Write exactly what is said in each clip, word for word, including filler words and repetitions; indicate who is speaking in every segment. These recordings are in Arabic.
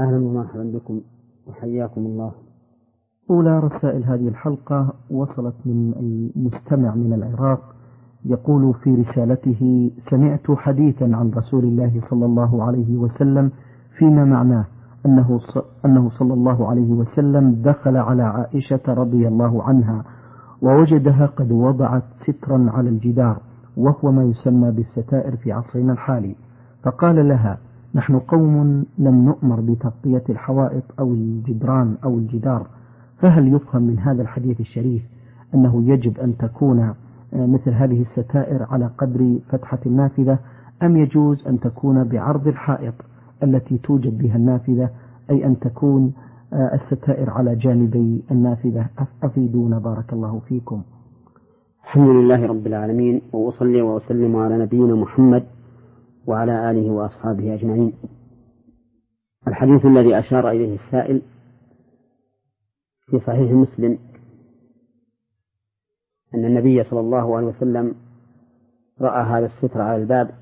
Speaker 1: أهلا ومرحبا بكم وحياكم الله.
Speaker 2: أولى رسائل هذه الحلقة وصلت من المستمع من العراق، يقول في رسالته: سمعت حديثا عن رسول الله صلى الله عليه وسلم فيما معناه أنه أنه صلى الله عليه وسلم دخل على عائشة رضي الله عنها ووجدها قد وضعت سترا على الجدار، وهو ما يسمى بالستائر في عصرنا الحالي، فقال لها: نحن قوم لم نؤمر بتغطية الحوائط أو الجدران أو الجدار، فهل يفهم من هذا الحديث الشريف أنه يجب أن تكون مثل هذه الستائر على قدر فتحة النافذة، أم يجوز أن تكون بعرض الحائط التي توجد بها النافذة، أي أن تكون الستائر على جانبي النافذة؟ أفيدونا بارك الله فيكم.
Speaker 1: الحمد لله رب العالمين، وأصلي وأسلم على نبينا محمد وعلى آله وأصحابه أجمعين. الحديث الذي أشار إليه السائل في صحيح مسلم أن النبي صلى الله عليه وسلم رأى هذا الستر على الباب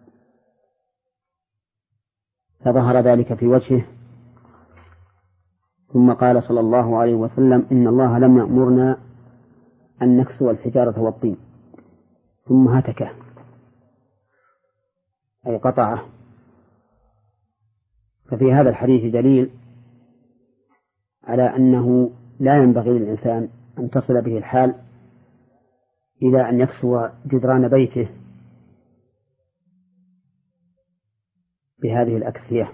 Speaker 1: فظهر ذلك في وجهه، ثم قال صلى الله عليه وسلم: إن الله لم يأمرنا أن نكسو الحجارة والطين، ثم هتكه أي قطعه. ففي هذا الحديث دليل على أنه لا ينبغي للإنسان أن تصل به الحال إلى أن يكسو جدران بيته بهذه الأكسية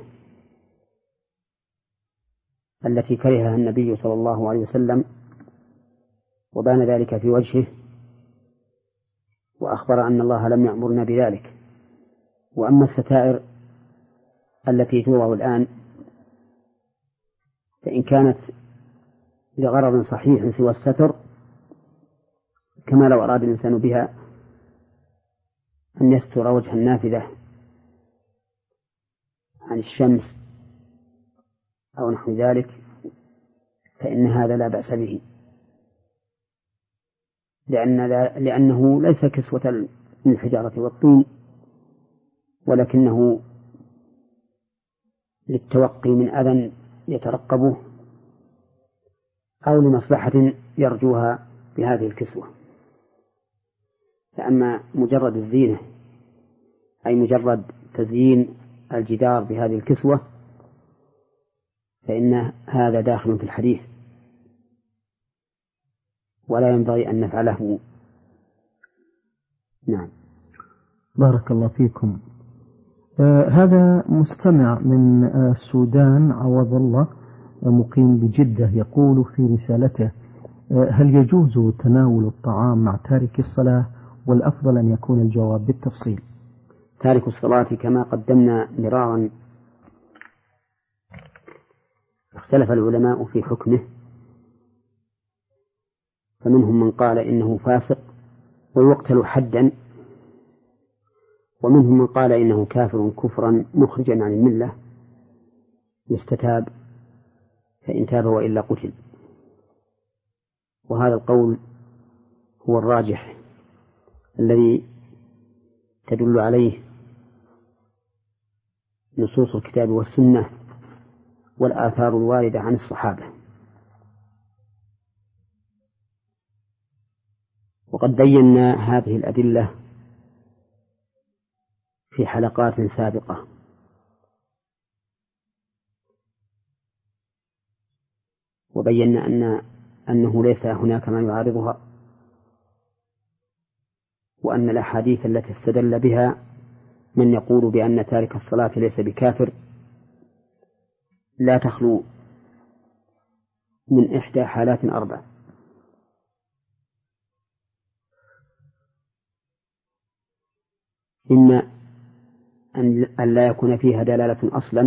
Speaker 1: التي كرهها النبي صلى الله عليه وسلم، وبان ذلك في وجهه، وأخبر أن الله لم يأمرنا بذلك. وأما الستائر التي توضع الآن فإن كانت لغرض صحيح سوى الستر، كما لو أراد الإنسان بها أن يستر وجه النافذة عن الشمس أو نحو ذلك، فإن هذا لا بأس به، لأن لأنه ليس كسوة من الحجارة والطين، ولكنه للتوقي من أذى يترقبه أو لمصلحة يرجوها بهذه الكسوة. فأما مجرد الزينة أي مجرد تزيين الجدار بهذه الكسوة فإن هذا داخل في الحديث ولا ينبغي أن نفعله. نعم.
Speaker 2: بارك الله فيكم. آه هذا مستمع من آه السودان عوض الله، آه مقيم بجدة، يقول في رسالته: آه هل يجوز تناول الطعام مع تارك الصلاة؟ والأفضل أن يكون الجواب بالتفصيل.
Speaker 1: تارك الصلاة كما قدمنا مرارا اختلف العلماء في حكمه، فمنهم من قال إنه فاسق ويقتل حدا، ومنهم من قال إنه كافر كفرا مخرجا عن الملة يستتاب، فإن تاب وإلا قتل. وهذا القول هو الراجح الذي تدل عليه نصوص الكتاب والسنة والآثار الواردة عن الصحابة. وقد بينا هذه الأدلة في حلقات سابقة، وبينا أن أنه ليس هناك ما يعارضها، وأن الأحاديث التي استدل بها من يقول بأن تارك الصلاة ليس بكافر لا تخلو من إحدى حالات أربع: إما أن لا يكون فيها دلالة أصلا،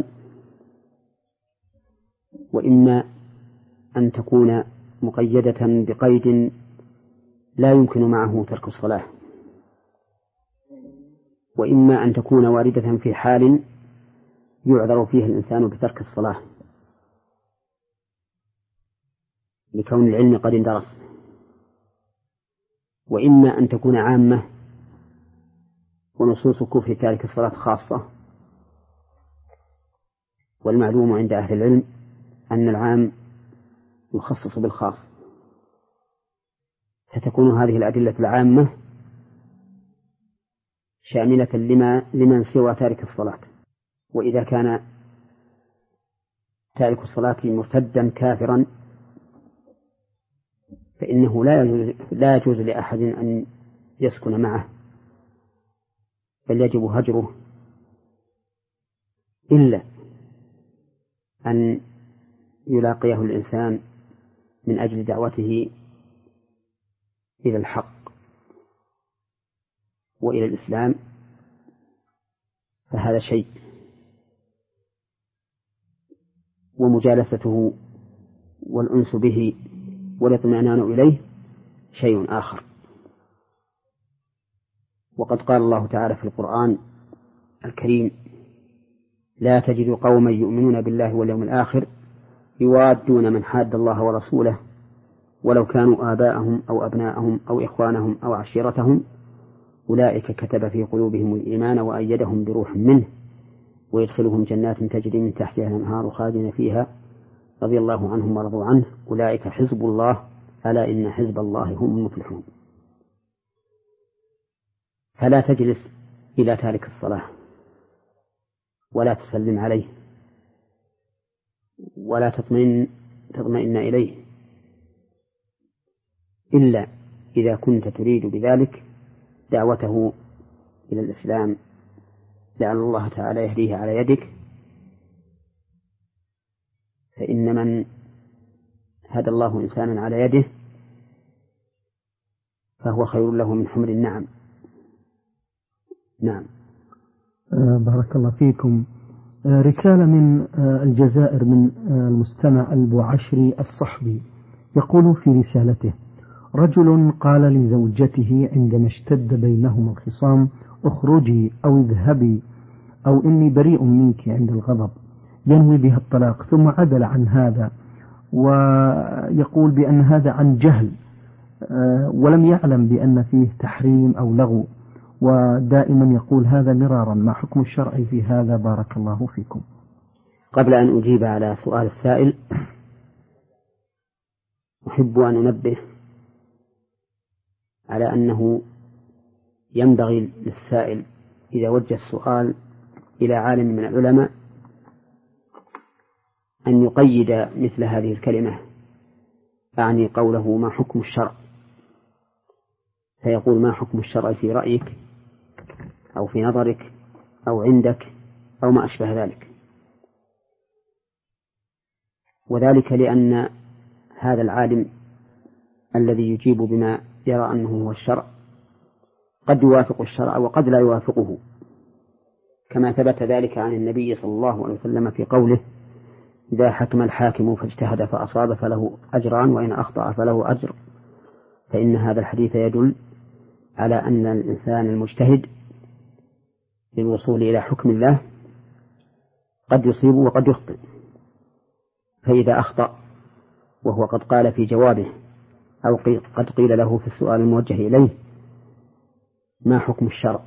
Speaker 1: وإما أن تكون مقيدة بقيد لا يمكن معه ترك الصلاة، وإما أن تكون واردة في حال يعذر فيه الإنسان بترك الصلاة لكون العلم قد اندرس، وإما أن تكون عامة ونصوص كفر تارك الصلاة خاصة، والمعلوم عند أهل العلم أن العام يخصص بالخاص، فتكون هذه الأدلة العامة شاملة لما لمن سوى تارك الصلاة. وإذا كان تارك الصلاة مرتدا كافرا فإنه لا يجوز, لا يجوز لأحد أن يسكن معه، بل يجب هجره إلا أن يلاقيه الإنسان من أجل دعوته إلى الحق وإلى الإسلام، فهذا شيء، ومجالسته والأنس به والاطمئنان إليه شيء آخر. وقد قال الله تعالى في القرآن الكريم: لا تجد قوما يؤمنون بالله واليوم الآخر يوادون من حاد الله ورسوله ولو كانوا آباءهم أو أبناءهم أو إخوانهم أو عشيرتهم أولئك كتب في قلوبهم الإيمان وأيدهم بروح منه ويدخلهم جنات تجري من تحتها الأنهار خالدين فيها رضي الله عنهم ورضوا عنه أولئك حزب الله ألا إن حزب الله هم المفلحون. فلا تجلس إلى تارك الصلاة ولا تسلم عليه ولا تطمئن تطمئن إليه إلا إذا كنت تريد بذلك دعوته إلى الإسلام لعل الله تعالى يهديه على يدك، فإن من هدى الله إنسانا على يده فهو خير له من حمر النعم. نعم.
Speaker 2: آه بارك الله فيكم. آه رسالة من آه الجزائر من آه المستمع البوعشري الصحبي، يقول في رسالته: رجل قال لزوجته عندما اشتد بينهما الخصام: اخرجي أو اذهبي أو إني بريء منك عند الغضب، ينوي بها الطلاق، ثم عدل عن هذا ويقول بأن هذا عن جهل ولم يعلم بأن فيه تحريم أو لغو، ودائما يقول هذا مرارا. ما حكم الشرع في هذا بارك الله فيكم؟
Speaker 1: قبل أن أجيب على سؤال السائل أحب أن أنبه على أنه ينبغي للسائل إذا وجه السؤال إلى عالم من العلماء أن يقيد مثل هذه الكلمة، أعني قوله ما حكم الشرع، فيقول ما حكم الشرع في رأيك أو في نظرك أو عندك أو ما أشبه ذلك. وذلك لأن هذا العالم الذي يجيب بما يرى أنه هو الشرع قد يوافق الشرع وقد لا يوافقه، كما ثبت ذلك عن النبي صلى الله عليه وسلم في قوله: إذا حكم الحاكم فاجتهد فأصاب فله أجران وإن أخطأ فله أجر. فإن هذا الحديث يدل على أن الإنسان المجتهد للوصول إلى حكم الله قد يصيب وقد يخطئ، فإذا أخطأ وهو قد قال في جوابه أو قد قيل له في السؤال الموجه إليه ما حكم الشرع،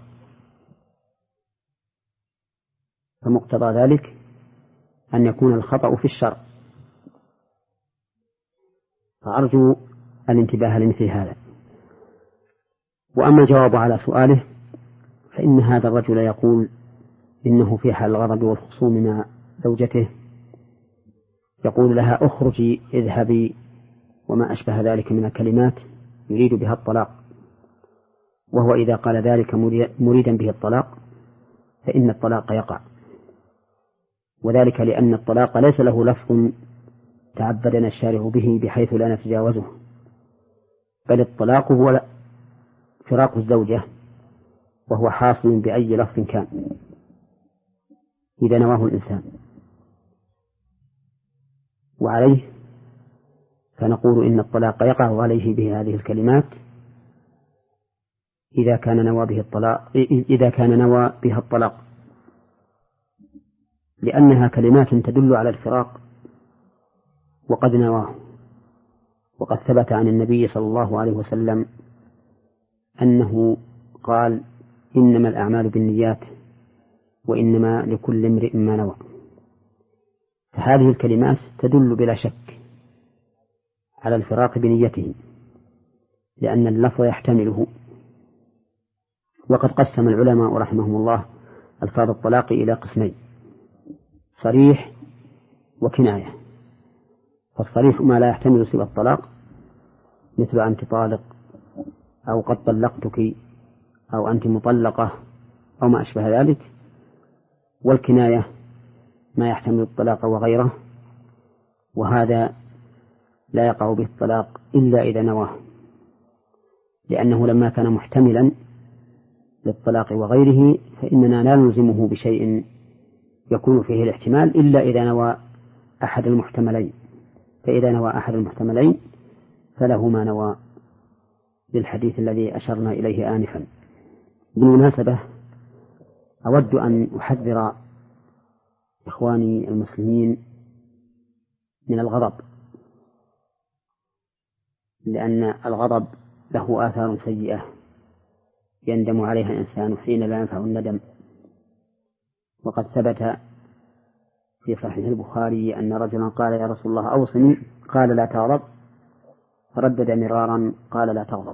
Speaker 1: فمقتضى ذلك أن يكون الخطأ في الشرع، فأرجو الانتباه لمثل هذا. وأما الجواب على سؤاله فإن هذا الرجل يقول إنه في حال الغضب والخصوم مع زوجته يقول لها: اخرجي اذهبي وما أشبه ذلك من الكلمات يريد بها الطلاق، وهو إذا قال ذلك مريدا به الطلاق فإن الطلاق يقع، وذلك لأن الطلاق ليس له لفظ تعبدنا الشارع به بحيث لا نتجاوزه، بل الطلاق هو فراق الزوجة، وهو حاصل بأي لفظ كان إذا نواه الإنسان. وعليه فنقول إن الطلاق يقع عليه بهذه الكلمات إذا كان نوى به الطلاق إذا كان نوى بها الطلاق، لأنها كلمات تدل على الفراق وقد نواه. وقد ثبت عن النبي صلى الله عليه وسلم أنه قال: إنما الأعمال بالنيات وإنما لكل امرئ ما نوى. فهذه الكلمات تدل بلا شك على الفراق بنيته، لأن اللفظ يحتمله. وقد قسم العلماء رحمهم الله ألفاظ الطلاق إلى قسمين: صريح وكناية. فالصريح ما لا يحتمل سوى الطلاق، مثل أنت طالق، أو قد طلقتك، أو أنت مطلقة، أو ما أشبه ذلك. والكناية ما يحتمل الطلاق وغيره، وهذا لا يقع به الطلاق إلا إذا نواه، لأنه لما كان محتملا للطلاق وغيره فإننا لا نلزمه بشيء يكون فيه الاحتمال إلا إذا نوى أحد المحتملين. فإذا نوى أحد المحتملين فله ما نوى، للحديث الذي أشرنا إليه آنفا. بالمناسبة أود أن أحذر إخواني المسلمين من الغضب، لأن الغضب له آثار سيئة يندم عليها الإنسان حين لا ينفع الندم. وقد ثبت في صحيح البخاري أن رجلا قال: يا رسول الله أوصني، قال: لا تغضب، فردد مرارا قال: لا تغضب.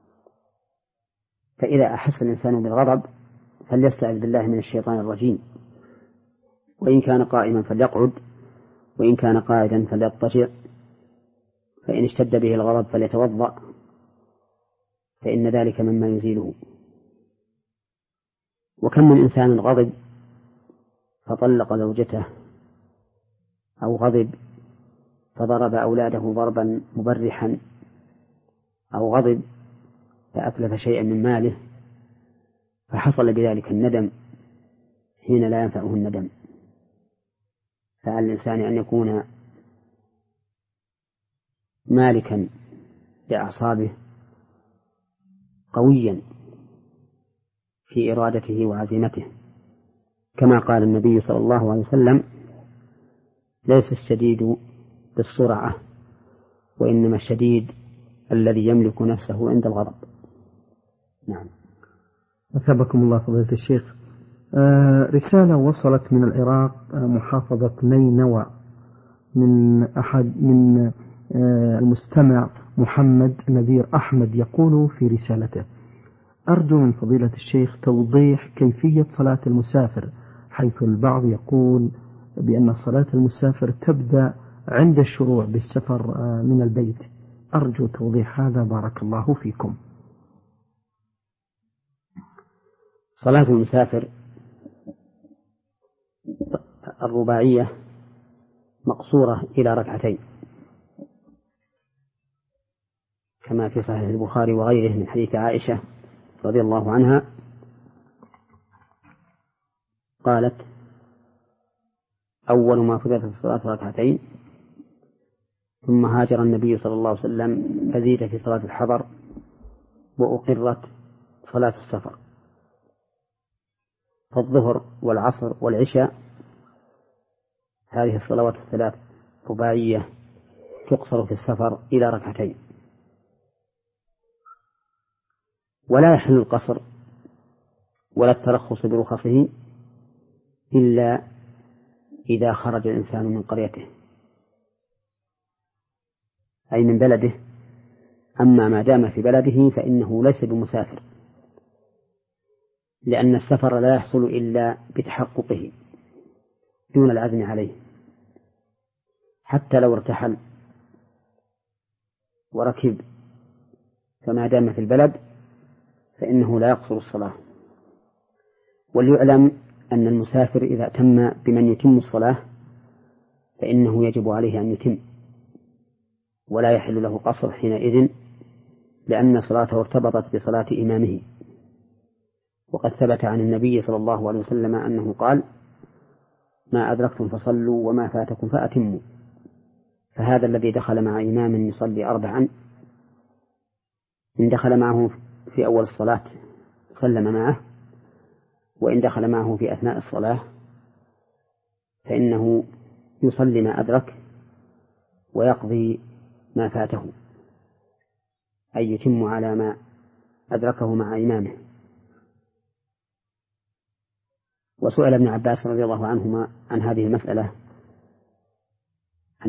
Speaker 1: فإذا أحس الإنسان بالغضب فليستعذ بالله من الشيطان الرجيم، وإن كان قائما فليقعد، وإن كان قاعدا فليضطجع، فإن اشتد به الغضب فليتوضأ، فإن ذلك مما يزيله. وكم من إنسان غضب فطلق زوجته، أو غضب فضرب أولاده ضربا مبرحا، أو غضب فأتلف شيئا من ماله، فحصل بذلك الندم حين لا ينفعه الندم. فعلى الإنسان أن يكون مالكا لأعصابه، قويا في إرادته وعزيمته، كما قال النبي صلى الله عليه وسلم: ليس الشديد بالسرعة، وإنما الشديد الذي يملك نفسه عند الغضب. نعم.
Speaker 2: أثابكم الله فضيلة الشيخ. آه رسالة وصلت من العراق، آه محافظة نينوى، من أحد من آه المستمع محمد نذير أحمد، يقول في رسالته: أرجو من فضيلة الشيخ توضيح كيفية صلاة المسافر، حيث البعض يقول بأن صلاة المسافر تبدأ عند الشروع بالسفر آه من البيت. أرجو توضيح هذا، بارك الله فيكم.
Speaker 1: صلاة المسافر الرباعية مقصورة إلى ركعتين، كما في صحيح البخاري وغيره من حديث عائشة رضي الله عنها قالت: أول ما فرضت الصلاة ركعتين، ثم هاجر النبي صلى الله عليه وسلم فزيد في صلاة الحضر، وأقرت صلاة السفر. فالظهر والعصر والعشاء هذه الصلوات الثلاث رباعية تقصر في السفر إلى ركعتين. ولا يحل القصر ولا الترخص برخصه إلا إذا خرج الإنسان من قريته، أي من بلده. أما ما دام في بلده فإنه ليس بمسافر، لأن السفر لا يحصل إلا بتحققه دون العزم عليه. حتى لو ارتحل وركب فما دام في البلد فإنه لا يقصر الصلاة. وليعلم أن المسافر إذا تم بمن يتم الصلاة فإنه يجب عليه أن يتم، ولا يحل له قصر حينئذ، لأن صلاته ارتبطت بصلاة إمامه. وقد ثبت عن النبي صلى الله عليه وسلم أنه قال: ما أدركتم فصلوا وما فاتكم فأتموا. فهذا الذي دخل مع إمام يصلي أربعا، إن دخل معه في أول الصلاة سلم معه، وإن دخل معه في أثناء الصلاة فإنه يصلي ما أدرك ويقضي ما فاته، أي يتم على ما أدركه مع إمامه. وسئل ابن عباس رضي الله عنهما عن هذه المسألة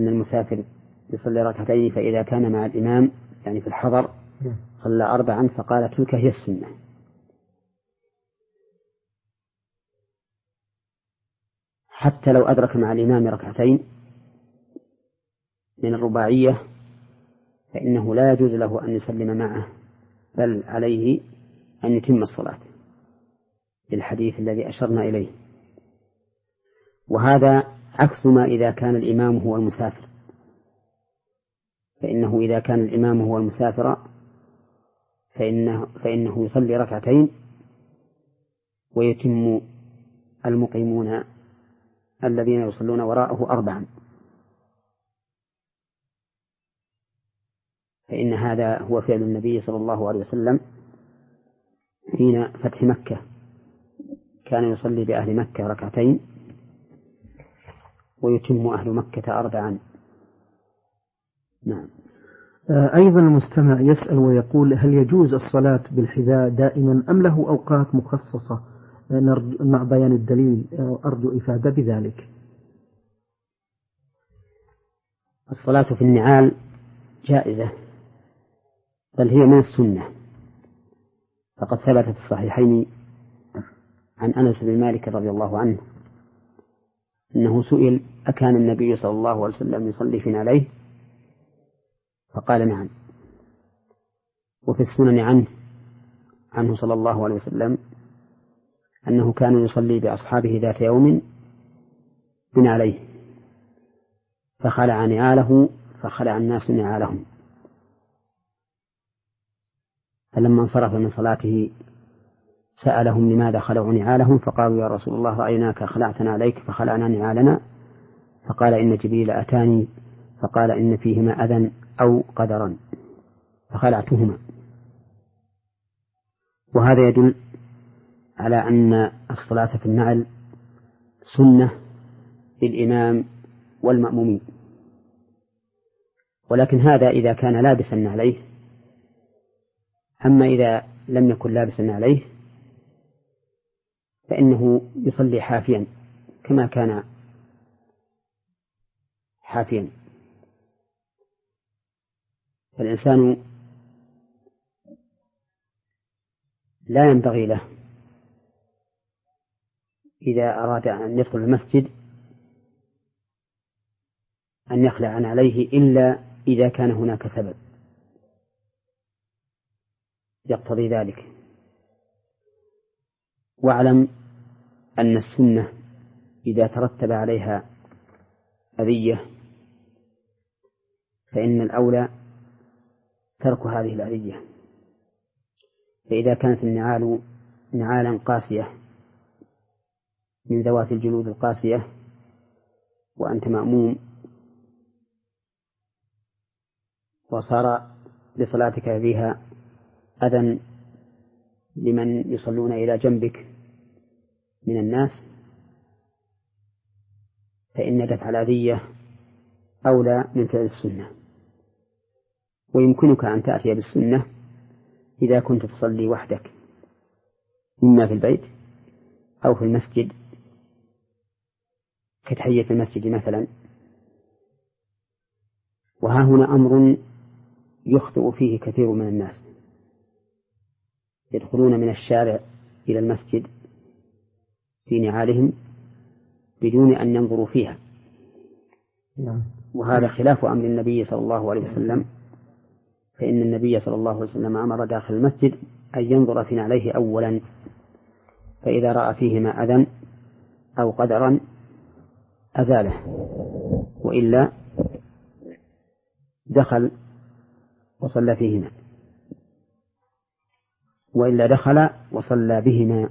Speaker 1: أن المسافر يصلي ركعتين، فإذا كان مع الإمام يعني في الحضر صلى أربعا، فقال تلك هي السنة. حتى لو أدرك مع الإمام ركعتين من الرباعية فإنه لا يجوز له أن يسلم معه، بل عليه أن يتم الصلاة للحديث الذي أشرنا إليه. وهذا عكس ما إذا كان الإمام هو المسافر، فإنه إذا كان الإمام هو المسافر فإنه, فإنه يصلي ركعتين ويتم المقيمون الذين يصلون وراءه أربعا، فإن هذا هو فعل النبي صلى الله عليه وسلم حين فتح مكة، كان يصلي بأهل مكة ركعتين ويتم أهل مكة أربعا. نعم.
Speaker 2: أيضا المستمع يسأل ويقول: هل يجوز الصلاة بالحذاء دائما أم له أوقات مخصصة؟ مع بيان الدليل أرجو إفادة بذلك.
Speaker 1: الصلاة في النعال جائزة، بل هي من السنة، فقد ثبت في الصحيحين عن أنس بن مالك رضي الله عنه أنه سئل: أكان النبي صلى الله عليه وسلم يصلي في نعليه؟ فقال: نعم. وفي السنن عنه عنه صلى الله عليه وسلم أنه كان يصلي بأصحابه ذات يوم بنعليه، فخلع نعاله فخلع الناس نعالهم، فلما انصرف من صلاته سألهم لماذا خلعوا نعالهم، فقالوا: يا رسول الله رأيناك خلعتنا عليك فخلعنا نعالنا. فقال: إن جبريل أتاني فقال إن فيهما أذى أو قدرا فخلعتهما. وهذا يدل على أن الصلاة في النعل سنة للإمام والمأمومين، ولكن هذا إذا كان لابسا عليه. أما إذا لم يكن لابسا عليه فإنه يصلي حافيا كما كان حافيا. فالإنسان لا ينبغي له إذا أراد أن يدخل المسجد أن يخلع عن عليه إلا إذا كان هناك سبب يقتضي ذلك. واعلم أن السنة إذا ترتب عليها أذية فإن الأولى ترك هذه الأذية. فإذا كانت النعال نعالا قاسية من ذوات الجلود القاسية وأنت مأموم وصار لصلاتك فيها أذى لمن يصلون إلى جنبك من الناس، فإن دفع الأذية أولى من فعل السنة. ويمكنك أن تأتي بالسنة إذا كنت تصلي وحدك إما في البيت أو في المسجد كتحية المسجد مثلا. وها هنا أمر يخطئ فيه كثير من الناس، يدخلون من الشارع إلى المسجد في نعالهم بدون أن ينظروا فيها، وهذا خلاف أمر النبي صلى الله عليه وسلم، فإن النبي صلى الله عليه وسلم أمر داخل المسجد أن ينظر في نعليه أولا، فإذا رأى فيهما أذى أو قدرا أزاله، وإلا دخل وصلى فيهما، وإلا دخل وصلى بهما.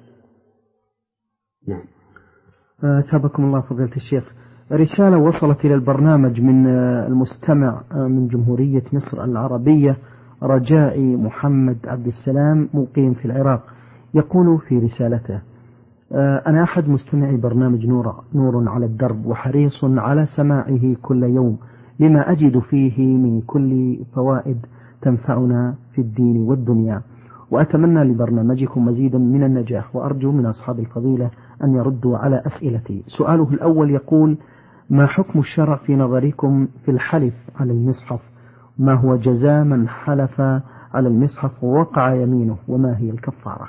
Speaker 1: نعم.
Speaker 2: أثابكم الله فضيلة الشيخ. رسالة وصلت إلى البرنامج من المستمع من جمهورية مصر العربية رجائي محمد عبد السلام مقيم في العراق، يقول في رسالته: أنا أحد مستمعي برنامج نور, نور على الدرب وحريص على سماعه كل يوم لما أجد فيه من كل فوائد تنفعنا في الدين والدنيا، وأتمنى لبرنامجكم مزيدا من النجاح، وأرجو من أصحاب الفضيلة أن يردوا على أسئلتي. سؤاله الأول يقول: ما حكم الشرع في نظركم في الحلف على المصحف؟ ما هو جزاء من حلف على المصحف ووقع يمينه، وما هي الكفارة؟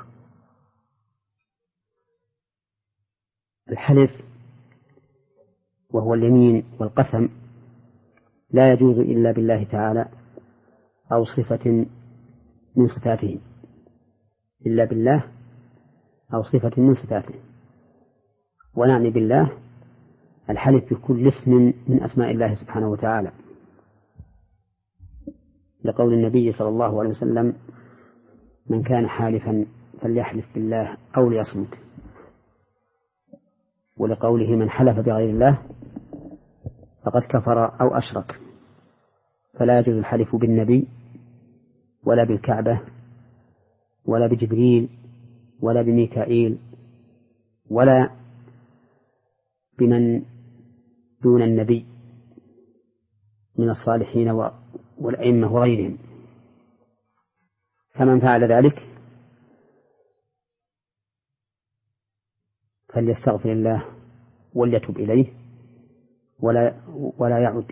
Speaker 1: الحلف وهو اليمين والقسم لا يجوز إلا بالله تعالى أو صفة من صفاته، إلا بالله أو صفة من صفاته. ونعني بالله الحلف بكل اسم من أسماء الله سبحانه وتعالى، لقول النبي صلى الله عليه وسلم: من كان حالفا فليحلف بالله أو ليصمت. ولقوله: من حلف بغير الله فقد كفر أو أشرك. فلا يجوز الحلف بالنبي ولا بالكعبة ولا بجبريل ولا بميكائيل ولا بمن دون النبي من الصالحين والأئمة وغيرهم. فمن فعل ذلك فليستغفر الله وليتب إليه ولا ولا يعد.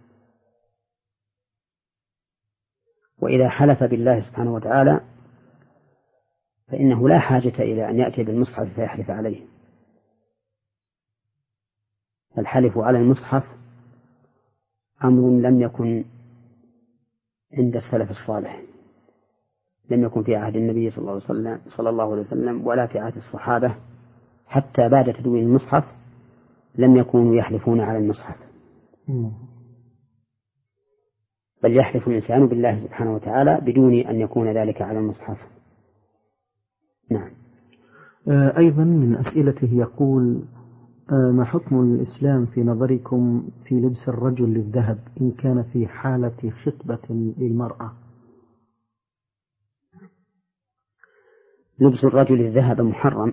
Speaker 1: وإذا حلف بالله سبحانه وتعالى فإنه لا حاجة إلى أن يأتي بالمصحف فيحلف عليه. الحلف على المصحف أمر لم يكن عند السلف الصالح، لم يكن في عهد النبي صلى الله عليه وسلم, صلى الله عليه وسلم ولا في عهد الصحابة. حتى بعد تدوين المصحف لم يكونوا يحلفون على المصحف، بل يحلف الإنسان بالله سبحانه وتعالى بدون أن يكون ذلك على المصحف. نعم.
Speaker 2: أيضا من أسئلته يقول: ما حكم الإسلام في نظركم في لبس الرجل للذهب إن كان في حالة خطبة للمرأة؟
Speaker 1: لبس الرجل الذهب محرم،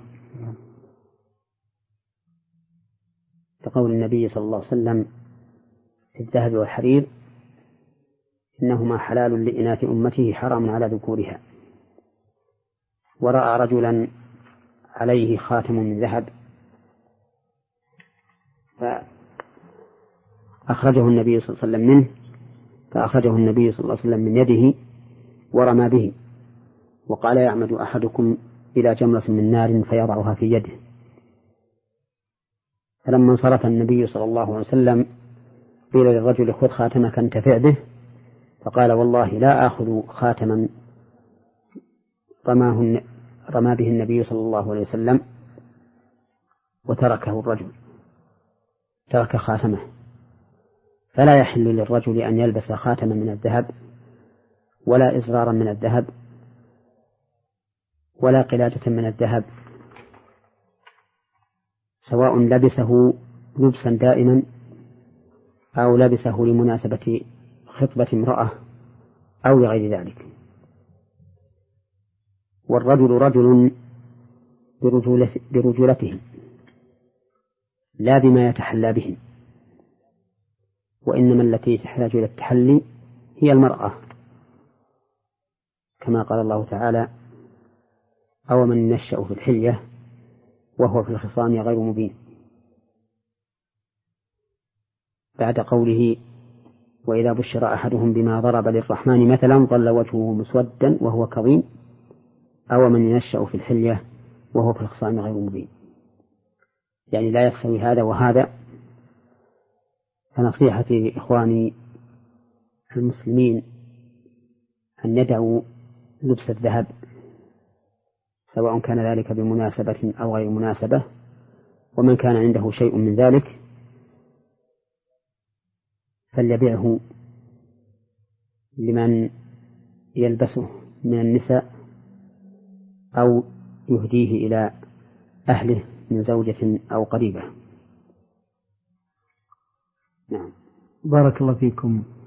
Speaker 1: كقول النبي صلى الله عليه وسلم في الذهب والحرير: إنهما حلال لإناث أمته حرام على ذكورها. ورأى رجلا عليه خاتم من ذهب فأخرجه النبي صلى الله عليه وسلم منه فأخرجه النبي صلى الله عليه وسلم من يده ورمى به، وقال: يعمد أحدكم إلى جمرة من نار فيضعها في يده. فلما انصرف النبي صلى الله عليه وسلم قيل للرجل: خذ خاتمك انتفع به. فقال: والله لا آخذ خاتما رماه رمى به النبي صلى الله عليه وسلم. وتركه الرجل، ترك خاتمه. فلا يحل للرجل أن يلبس خاتما من الذهب ولا إزرارا من الذهب ولا قلادة من الذهب، سواء لبسه لبسا دائما أو لبسه لمناسبة خطبة امرأة أو لغير ذلك. والرجل رجل برجولته لا بما يتحلى به، وإنما التي تحتاج إلى التحلي هي المرأة، كما قال الله تعالى: أو من ينشأ في الحلية وهو في الخصام غير مبين، بعد قوله: وإذا بشر أحدهم بما ضرب للرحمن مثلا ظل وجهه مسودا وهو كظيم، أو من ينشأ في الحلية وهو في الخصام غير مبين. يعني لا يستوي هذا وهذا. فنصيحتي إخواني المسلمين أن يدعوا لبس الذهب، سواء كان ذلك بمناسبة أو غير مناسبة. ومن كان عنده شيء من ذلك فليبيعه لمن يلبسه من النساء أو يهديه إلى أهله من زوجة أو قريبة. نعم.
Speaker 2: بارك الله فيكم.